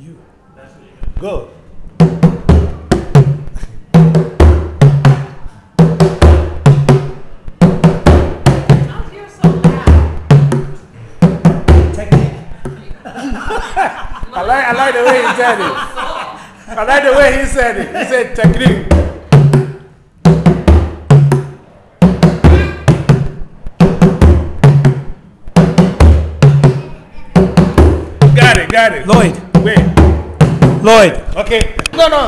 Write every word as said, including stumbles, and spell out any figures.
you. Go. I like, I like the way he said it. I like the way he said it. He said technique. Got it, got it. Lloyd. Wait. Lloyd. Okay. No, no.